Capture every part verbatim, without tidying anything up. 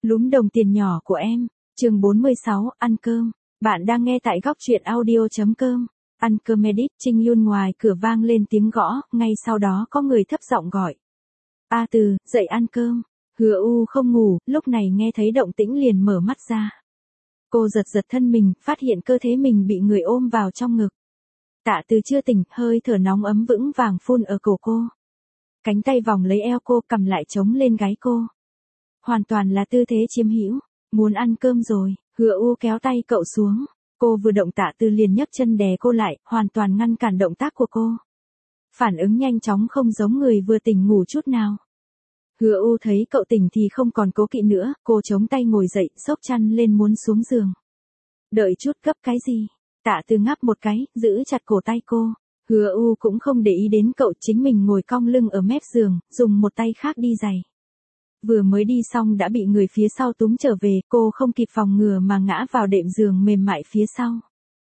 Lúm đồng tiền nhỏ của em, chương bốn mươi sáu, ăn cơm. Bạn đang nghe tại góc truyện audio.com. Ăn cơm edit, Trinh Yun ngoài cửa vang lên tiếng gõ, ngay sau đó có người thấp giọng gọi. A Từ, dậy ăn cơm. Hứa U không ngủ, lúc này nghe thấy động tĩnh liền mở mắt ra. Cô giật giật thân mình, phát hiện cơ thể mình bị người ôm vào trong ngực. Tạ Từ chưa tỉnh, hơi thở nóng ấm vững vàng phun ở cổ cô. Cánh tay vòng lấy eo cô, cầm lại chống lên gáy cô. Hoàn toàn là tư thế chiếm hữu. Muốn ăn cơm rồi, Hứa U kéo tay cậu xuống. Cô vừa động Tạ Từ liền nhấc chân đè cô lại, hoàn toàn ngăn cản động tác của cô. Phản ứng nhanh chóng không giống người vừa tỉnh ngủ chút nào. Hứa U thấy cậu tỉnh thì không còn cố kỵ nữa, cô chống tay ngồi dậy, xốc chăn lên muốn xuống giường. Đợi chút, gấp cái gì? Tạ Từ ngáp một cái, giữ chặt cổ tay cô. Hứa U cũng không để ý đến cậu, chính mình ngồi cong lưng ở mép giường, dùng một tay khác đi giày. Vừa mới đi xong đã bị người phía sau túm trở về, cô không kịp phòng ngừa mà ngã vào đệm giường mềm mại phía sau.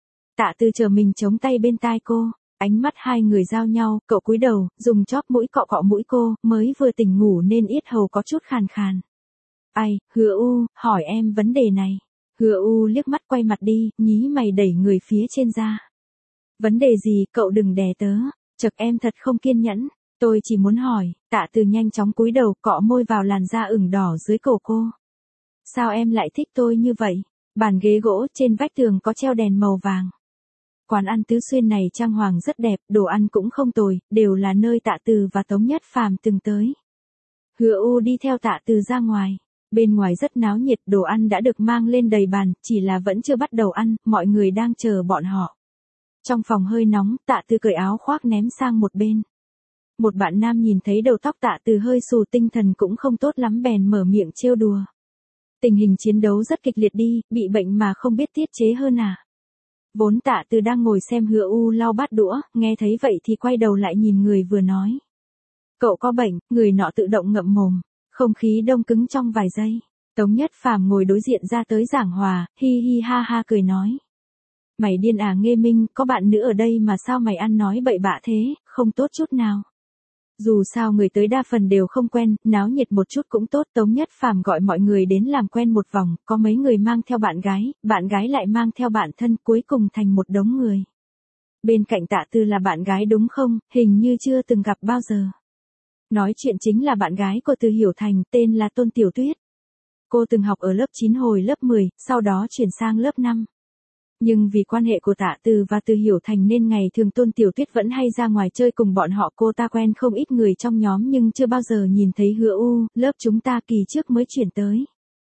Tạ Từ chờ mình chống tay bên tai cô, ánh mắt hai người giao nhau, cậu cúi đầu, dùng chóp mũi cọ cọ mũi cô, mới vừa tỉnh ngủ nên yết hầu có chút khàn khàn. Ai, Hứa U, hỏi em vấn đề này. Hứa U liếc mắt quay mặt đi, nhí mày đẩy người phía trên ra. Vấn đề gì, cậu đừng đè tớ, chật em thật không kiên nhẫn. Tôi chỉ muốn hỏi. Tạ Từ nhanh chóng cúi đầu cọ môi vào làn da ửng đỏ dưới cổ cô. Sao em lại thích tôi như vậy? Bàn ghế gỗ trên vách tường có treo đèn màu vàng. Quán ăn Tứ Xuyên này trang hoàng rất đẹp, đồ ăn cũng không tồi, đều là nơi Tạ Từ và Tống Nhất Phàm từng tới. Hứa U đi theo Tạ Từ ra ngoài. Bên ngoài rất náo nhiệt, đồ ăn đã được mang lên đầy bàn, chỉ là vẫn chưa bắt đầu ăn, mọi người đang chờ bọn họ. Trong phòng hơi nóng, Tạ Từ cởi áo khoác ném sang một bên. Một bạn nam nhìn thấy đầu tóc Tạ Từ hơi xù, tinh thần cũng không tốt lắm bèn mở miệng trêu đùa. Tình hình chiến đấu rất kịch liệt đi, bị bệnh mà không biết tiết chế hơn à. Vốn Tạ Từ đang ngồi xem Hứa U lau bát đũa, nghe thấy vậy thì quay đầu lại nhìn người vừa nói. Cậu có bệnh, người nọ tự động ngậm mồm, không khí đông cứng trong vài giây. Tống Nhất Phàm ngồi đối diện ra tới giảng hòa, hi hi ha ha cười nói. Mày điên à Nghê Minh, có bạn nữ ở đây mà sao mày ăn nói bậy bạ thế, không tốt chút nào. Dù sao người tới đa phần đều không quen, náo nhiệt một chút cũng tốt. Tống Nhất Phàm gọi mọi người đến làm quen một vòng, có mấy người mang theo bạn gái, bạn gái lại mang theo bạn thân, cuối cùng thành một đống người. Bên cạnh Tạ Từ là bạn gái đúng không, hình như chưa từng gặp bao giờ. Nói chuyện chính là bạn gái của Từ Hiểu Thành, tên là Tôn Tiểu Tuyết. Cô từng học ở lớp chín hồi lớp mười, sau đó chuyển sang lớp năm. Nhưng vì quan hệ của Tạ Từ và Từ Hiểu Thành nên ngày thường Tôn Tiểu Tuyết vẫn hay ra ngoài chơi cùng bọn họ. Cô ta quen không ít người trong nhóm nhưng chưa bao giờ nhìn thấy Hứa U, lớp chúng ta kỳ trước mới chuyển tới.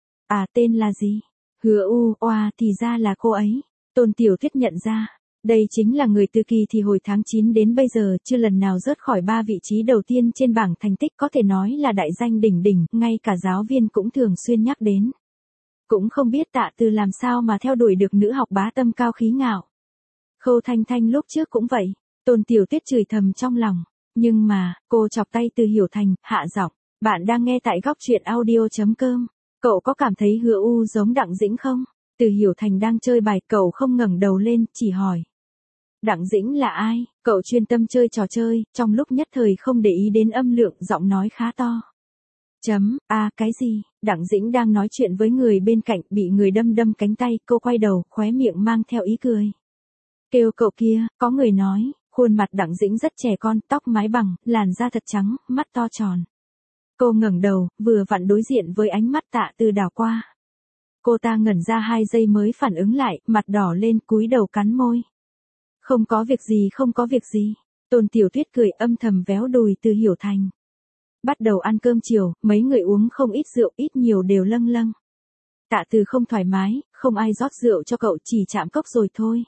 À tên là gì? Hứa U, oa thì ra là cô ấy. Tôn Tiểu Tuyết nhận ra, đây chính là người từ kỳ thì hồi tháng chín đến bây giờ chưa lần nào rớt khỏi ba vị trí đầu tiên trên bảng thành tích, có thể nói là đại danh đỉnh đỉnh, ngay cả giáo viên cũng thường xuyên nhắc đến. Cũng không biết Tạ Từ làm sao mà theo đuổi được nữ học bá tâm cao khí ngạo. Khâu Thanh Thanh lúc trước cũng vậy, Tôn Tiểu Tuyết chửi thầm trong lòng. Nhưng mà, cô chọc tay Từ Hiểu Thành, hạ giọng. Bạn đang nghe tại góc truyện audio.com. Cậu có cảm thấy Hứa U giống Đặng Dĩnh không? Từ Hiểu Thành đang chơi bài, cậu không ngẩng đầu lên, chỉ hỏi. Đặng Dĩnh là ai? Cậu chuyên tâm chơi trò chơi, trong lúc nhất thời không để ý đến âm lượng giọng nói khá to. Chấm, a à, cái gì? Đặng Dĩnh đang nói chuyện với người bên cạnh, bị người đâm đâm cánh tay, cô quay đầu, khóe miệng mang theo ý cười. Kêu cậu kia, có người nói, khuôn mặt Đặng Dĩnh rất trẻ con, tóc mái bằng, làn da thật trắng, mắt to tròn. Cô ngẩng đầu, vừa vặn đối diện với ánh mắt Tạ Từ đảo qua. Cô ta ngẩn ra hai giây mới phản ứng lại, mặt đỏ lên, cúi đầu cắn môi. Không có việc gì, không có việc gì. Tôn Tiểu Tuyết cười âm thầm véo đùi Từ Hiểu Thành. Bắt đầu ăn cơm chiều, mấy người uống không ít rượu, ít nhiều đều lâng lâng. Tạ Từ không thoải mái, không ai rót rượu cho cậu, chỉ chạm cốc rồi thôi.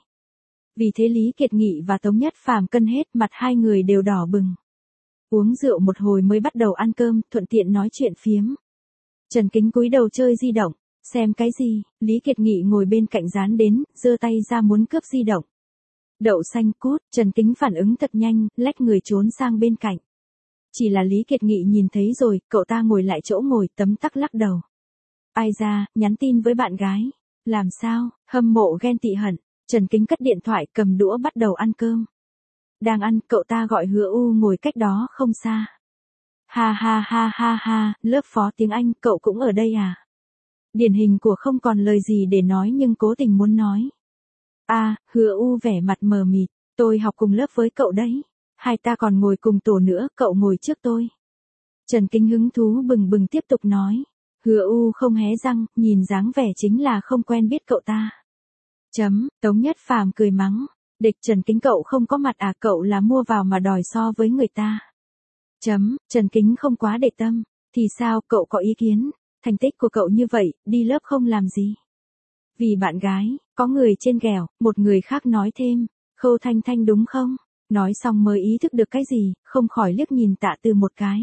Vì thế Lý Kiệt Nghị và Tống Nhất Phàm cân hết, mặt hai người đều đỏ bừng. Uống rượu một hồi mới bắt đầu ăn cơm, thuận tiện nói chuyện phiếm. Trần Kính cúi đầu chơi di động, xem cái gì, Lý Kiệt Nghị ngồi bên cạnh dán đến, giơ tay ra muốn cướp di động. Đậu xanh cút, Trần Kính phản ứng thật nhanh, lách người trốn sang bên cạnh. Chỉ là Lý Kiệt Nghị nhìn thấy rồi, cậu ta ngồi lại chỗ ngồi, tấm tắc lắc đầu. Ai ra, nhắn tin với bạn gái. Làm sao, hâm mộ ghen tị hận. Trần Kính cất điện thoại, cầm đũa bắt đầu ăn cơm. Đang ăn, cậu ta gọi Hứa U ngồi cách đó không xa. Ha ha ha ha ha, lớp phó tiếng Anh, cậu cũng ở đây à? Điển hình của không còn lời gì để nói nhưng cố tình muốn nói. À, Hứa U vẻ mặt mờ mịt, tôi học cùng lớp với cậu đấy. Hai ta còn ngồi cùng tổ nữa, cậu ngồi trước tôi. Trần Kính hứng thú bừng bừng tiếp tục nói. Hứa U không hé răng, nhìn dáng vẻ chính là không quen biết cậu ta. Chấm, Tống Nhất Phàm cười mắng. Địch Trần Kính cậu không có mặt à, cậu là mua vào mà đòi so với người ta. Chấm, Trần Kính không quá để tâm. Thì sao, cậu có ý kiến? Thành tích của cậu như vậy, đi lớp không làm gì. Vì bạn gái, có người trên ghèo, một người khác nói thêm. Khâu Thanh Thanh đúng không? Nói xong mới ý thức được cái gì, không khỏi liếc nhìn Tạ Từ một cái.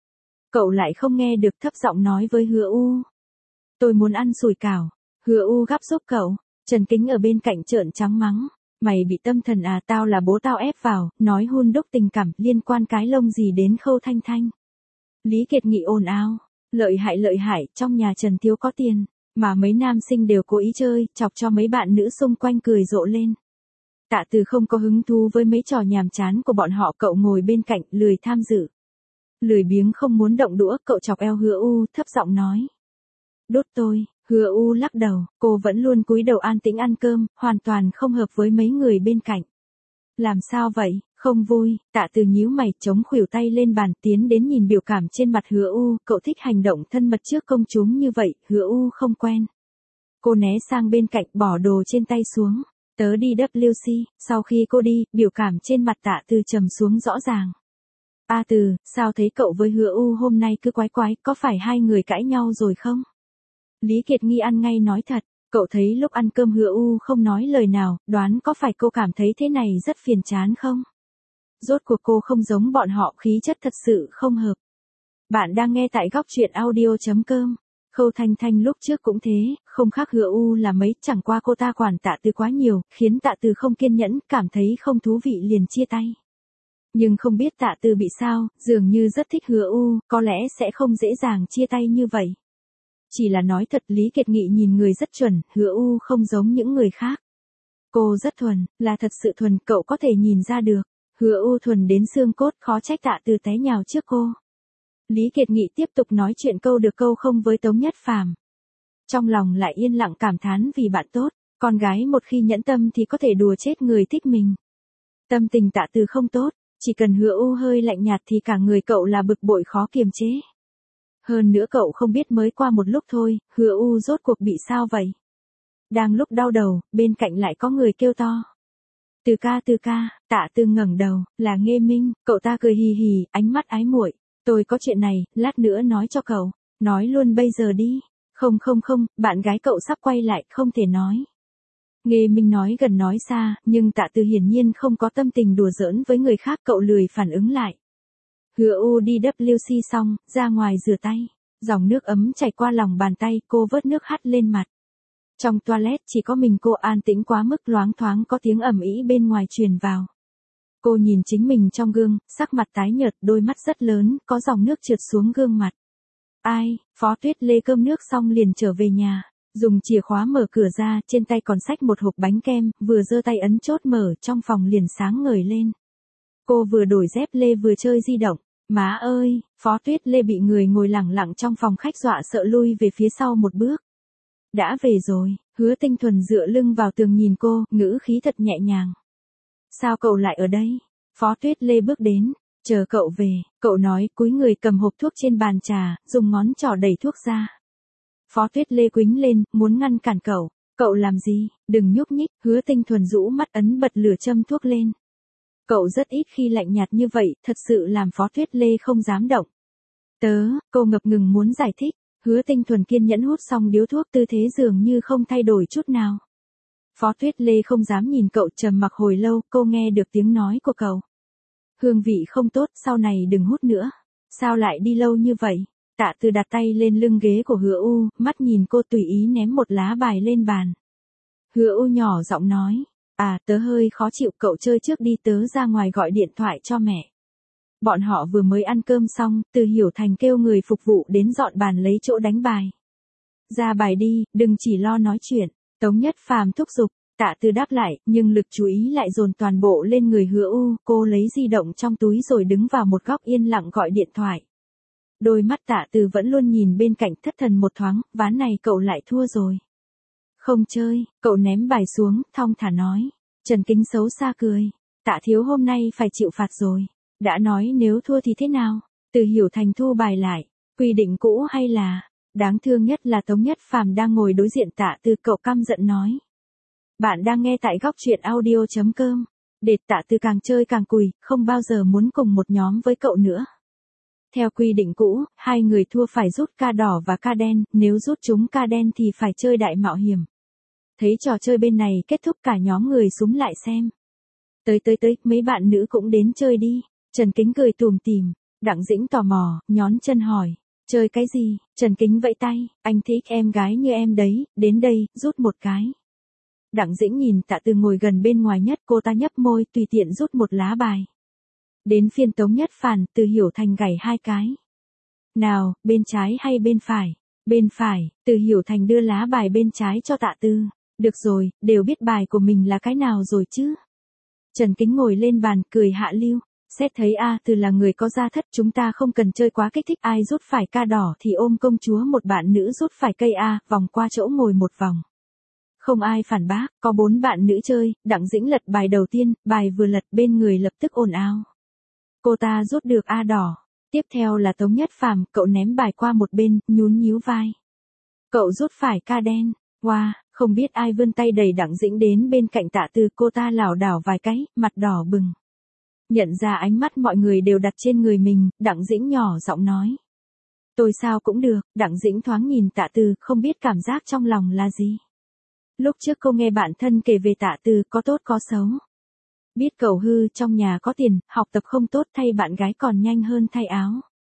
Cậu lại không nghe được, thấp giọng nói với Hứa U. Tôi muốn ăn sủi cảo. Hứa U gắp giúp cậu. Trần Kính ở bên cạnh trợn trắng mắng. Mày bị tâm thần à, tao là bố tao ép vào, nói hun đúc tình cảm, liên quan cái lông gì đến Khâu Thanh Thanh. Lý Kiệt Nghị ồn ào. Lợi hại lợi hại, trong nhà Trần Thiếu có tiền, mà mấy nam sinh đều cố ý chơi, chọc cho mấy bạn nữ xung quanh cười rộ lên. Tạ Từ không có hứng thú với mấy trò nhàm chán của bọn họ, cậu ngồi bên cạnh, lười tham dự. Lười biếng không muốn động đũa, cậu chọc eo Hứa U, thấp giọng nói. Đốt tôi. Hứa U lắc đầu, cô vẫn luôn cúi đầu an tĩnh ăn cơm, hoàn toàn không hợp với mấy người bên cạnh. Làm sao vậy, không vui? Tạ Từ nhíu mày, chống khuỷu tay lên bàn, tiến đến nhìn biểu cảm trên mặt Hứa U, cậu thích hành động thân mật trước công chúng như vậy, Hứa U không quen. Cô né sang bên cạnh, bỏ đồ trên tay xuống. Tớ đi W C, sau khi cô đi, biểu cảm trên mặt Tạ Từ trầm xuống rõ ràng. A Từ, sao thấy cậu với Hứa U hôm nay cứ quái quái, có phải hai người cãi nhau rồi không? Lý Kiệt Nghi ăn ngay nói thật, cậu thấy lúc ăn cơm Hứa U không nói lời nào, đoán có phải cô cảm thấy thế này rất phiền chán không? Rốt cuộc cô không giống bọn họ, khí chất thật sự không hợp. Bạn đang nghe tại góc truyện audio.com. Khâu Thanh Thanh lúc trước cũng thế, không khác Hứa U là mấy, chẳng qua cô ta quản Tạ Từ quá nhiều, khiến Tạ Từ không kiên nhẫn, cảm thấy không thú vị liền chia tay. Nhưng không biết Tạ Từ bị sao, dường như rất thích Hứa U, có lẽ sẽ không dễ dàng chia tay như vậy. Chỉ là nói thật, Lý Kiệt Nghị nhìn người rất chuẩn, Hứa U không giống những người khác. Cô rất thuần, là thật sự thuần, cậu có thể nhìn ra được. Hứa U thuần đến xương cốt, khó trách Tạ Từ té nhào trước cô. Lý Kiệt Nghị tiếp tục nói chuyện câu được câu không với Tống Nhất Phàm. Trong lòng lại yên lặng cảm thán vì bạn tốt, con gái một khi nhẫn tâm thì có thể đùa chết người thích mình. Tâm tình Tạ Từ không tốt, chỉ cần Hứa U hơi lạnh nhạt thì cả người cậu là bực bội khó kiềm chế. Hơn nữa cậu không biết mới qua một lúc thôi, Hứa U rốt cuộc bị sao vậy? Đang lúc đau đầu, bên cạnh lại có người kêu to. Từ ca từ ca, Tạ Từ ngẩng đầu, là Nghê Minh, cậu ta cười hì hì, ánh mắt ái muội. Tôi có chuyện này, lát nữa nói cho cậu, nói luôn bây giờ đi. Không không không, bạn gái cậu sắp quay lại, không thể nói. Nghê Minh nói gần nói xa, nhưng Tạ Từ hiển nhiên không có tâm tình đùa giỡn với người khác, cậu lười phản ứng lại. Hứa U đi W C xong, ra ngoài rửa tay. Dòng nước ấm chảy qua lòng bàn tay, cô vớt nước hắt lên mặt. Trong toilet chỉ có mình cô, an tĩnh quá mức, loáng thoáng có tiếng ầm ĩ bên ngoài truyền vào. Cô nhìn chính mình trong gương, sắc mặt tái nhợt, đôi mắt rất lớn, có dòng nước trượt xuống gương mặt. Ai, Phó Tuyết Lê cơm nước xong liền trở về nhà, dùng chìa khóa mở cửa ra, trên tay còn xách một hộp bánh kem, vừa giơ tay ấn chốt mở, trong phòng liền sáng ngời lên. Cô vừa đổi dép lê vừa chơi di động. Má ơi, Phó Tuyết Lê bị người ngồi lẳng lặng trong phòng khách dọa sợ lui về phía sau một bước. Đã về rồi, Hứa Tinh Thuần dựa lưng vào tường nhìn cô, ngữ khí thật nhẹ nhàng. Sao cậu lại ở đây? Phó Tuyết Lê bước đến, chờ cậu về, cậu nói, cúi người cầm hộp thuốc trên bàn trà, dùng ngón trỏ đẩy thuốc ra. Phó Tuyết Lê quĩnh lên, muốn ngăn cản cậu. Cậu làm gì, đừng nhúc nhích, Hứa Tinh Thuần rũ mắt ấn bật lửa châm thuốc lên. Cậu rất ít khi lạnh nhạt như vậy, thật sự làm Phó Tuyết Lê không dám động. Tớ, cô ngập ngừng muốn giải thích, Hứa Tinh Thuần kiên nhẫn hút xong điếu thuốc, tư thế dường như không thay đổi chút nào. Phó Tuyết Lê không dám nhìn cậu, trầm mặc hồi lâu, cô nghe được tiếng nói của cậu. Hương vị không tốt, sau này đừng hút nữa. Sao lại đi lâu như vậy? Tạ Từ đặt tay lên lưng ghế của Hứa U, mắt nhìn cô tùy ý ném một lá bài lên bàn. Hứa U nhỏ giọng nói. À, tớ hơi khó chịu, cậu chơi trước đi, tớ ra ngoài gọi điện thoại cho mẹ. Bọn họ vừa mới ăn cơm xong, Từ Hiểu Thành kêu người phục vụ đến dọn bàn lấy chỗ đánh bài. Ra bài đi, đừng chỉ lo nói chuyện, Tống Nhất Phàm thúc giục. Tạ Từ đáp lại, nhưng lực chú ý lại dồn toàn bộ lên người Hứa U, cô lấy di động trong túi rồi đứng vào một góc yên lặng gọi điện thoại. Đôi mắt Tạ Từ vẫn luôn nhìn bên cạnh thất thần một thoáng, ván này cậu lại thua rồi. Không chơi, cậu ném bài xuống, thong thả nói. Trần Kính xấu xa cười. Tạ thiếu hôm nay phải chịu phạt rồi. Đã nói nếu thua thì thế nào? Từ Hiểu Thành thu bài lại. Quy định cũ hay là... Đáng thương nhất là Tống Nhất Phàm đang ngồi đối diện Tạ Từ, cậu căm giận nói. Bạn đang nghe tại góc truyện audio.com. Đệt Tạ Từ càng chơi càng cùi, không bao giờ muốn cùng một nhóm với cậu nữa. Theo quy định cũ, hai người thua phải rút ca đỏ và ca đen, nếu rút trúng ca đen thì phải chơi đại mạo hiểm. Thấy trò chơi bên này kết thúc cả nhóm người xúm lại xem. Tới tới tới, mấy bạn nữ cũng đến chơi đi. Trần Kính cười tùm tìm. Đặng Dĩnh tò mò, nhón chân hỏi. Chơi cái gì? Trần Kính vẫy tay. Anh thích em gái như em đấy, đến đây, rút một cái. Đặng Dĩnh nhìn Tạ Từ ngồi gần bên ngoài nhất, cô ta nhấp môi tùy tiện rút một lá bài. Đến phiên Tống Nhất Phàm, Từ Hiểu Thành gảy hai cái. Nào, bên trái hay bên phải? Bên phải. Từ Hiểu Thành đưa lá bài bên trái cho Tạ Từ. Được rồi, đều biết bài của mình là cái nào rồi chứ. Trần Kính ngồi lên bàn, cười hạ lưu. Xét thấy A Từ là người có gia thất, chúng ta không cần chơi quá kích thích. Ai rút phải ca đỏ thì ôm công chúa, một bạn nữ rút phải cây A, vòng qua chỗ ngồi một vòng. Không ai phản bác, có bốn bạn nữ chơi. Đặng Dĩnh lật bài đầu tiên, bài vừa lật bên người lập tức ồn ào. Cô ta rút được A đỏ. Tiếp theo là Tống Nhất Phàm, cậu ném bài qua một bên, nhún nhíu vai. Cậu rút phải ca đen. Wow, không biết ai vươn tay đẩy Đặng Dĩnh đến bên cạnh Tạ Từ, cô ta lảo đảo vài cái, mặt đỏ bừng. Nhận ra ánh mắt mọi người đều đặt trên người mình, Đặng Dĩnh nhỏ giọng nói. Tôi sao cũng được. Đặng Dĩnh thoáng nhìn Tạ Từ, không biết cảm giác trong lòng là gì. Lúc trước cô nghe bạn thân kể về Tạ Từ, có tốt có xấu. Biết cậu hư, trong nhà có tiền, học tập không tốt, thay bạn gái còn nhanh hơn thay áo.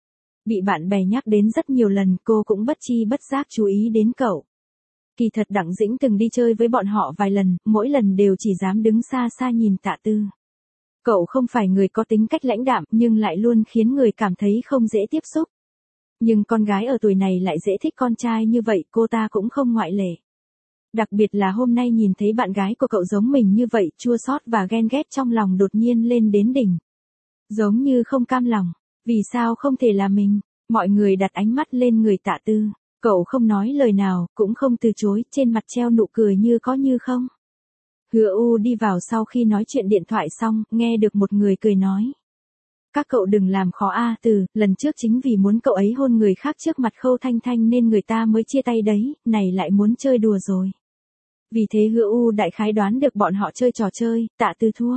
Bị bạn bè nhắc đến rất nhiều lần, cô cũng bất chi bất giác chú ý đến cậu. Kỳ thật Đặng Dĩnh từng đi chơi với bọn họ vài lần, mỗi lần đều chỉ dám đứng xa xa nhìn Tạ Từ. Cậu không phải người có tính cách lãnh đạm, nhưng lại luôn khiến người cảm thấy không dễ tiếp xúc. Nhưng con gái ở tuổi này lại dễ thích con trai như vậy, cô ta cũng không ngoại lệ. Đặc biệt là hôm nay nhìn thấy bạn gái của cậu giống mình như vậy, chua xót và ghen ghét trong lòng đột nhiên lên đến đỉnh. Giống như không cam lòng, vì sao không thể là mình? Mọi người đặt ánh mắt lên người Tạ Từ, cậu không nói lời nào, cũng không từ chối, trên mặt treo nụ cười như có như không. Hứa U đi vào sau khi nói chuyện điện thoại xong, nghe được một người cười nói. Các cậu đừng làm khó A Từ, lần trước chính vì muốn cậu ấy hôn người khác trước mặt Khâu Thanh Thanh nên người ta mới chia tay đấy, này lại muốn chơi đùa rồi. Vì thế Hứa U đại khái đoán được bọn họ chơi trò chơi, Tạ Từ thua.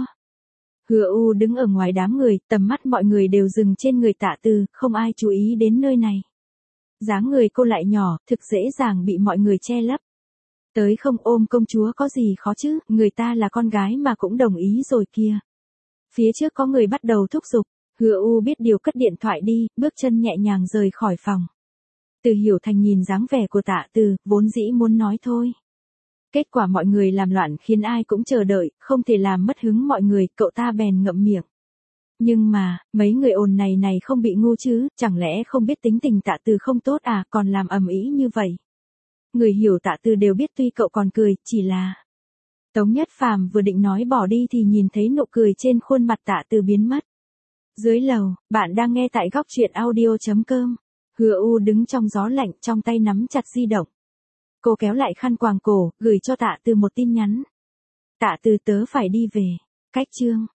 Hứa U đứng ở ngoài đám người, tầm mắt mọi người đều dừng trên người Tạ Từ, không ai chú ý đến nơi này. Dáng người cô lại nhỏ, thực dễ dàng bị mọi người che lấp. Tới không ôm công chúa có gì khó chứ, người ta là con gái mà cũng đồng ý rồi kìa. Phía trước có người bắt đầu thúc giục, Hứa U biết điều cất điện thoại đi, bước chân nhẹ nhàng rời khỏi phòng. Từ Hiểu Thành nhìn dáng vẻ của Tạ Từ, vốn dĩ muốn nói thôi. Kết quả mọi người làm loạn khiến ai cũng chờ đợi, không thể làm mất hứng mọi người, cậu ta bèn ngậm miệng. Nhưng mà, mấy người ồn này này không bị ngu chứ, chẳng lẽ không biết tính tình Tạ Từ không tốt à, còn làm ầm ĩ như vậy. Người hiểu Tạ Từ đều biết tuy cậu còn cười, chỉ là... Tống Nhất Phàm vừa định nói bỏ đi thì nhìn thấy nụ cười trên khuôn mặt Tạ Từ biến mất. Dưới lầu, bạn đang nghe tại góc truyện audio.com. Hứa U đứng trong gió lạnh, trong tay nắm chặt di động. Cô kéo lại khăn quàng cổ, gửi cho Tạ Từ một tin nhắn. Tạ Từ, tớ phải đi về. Cách chương.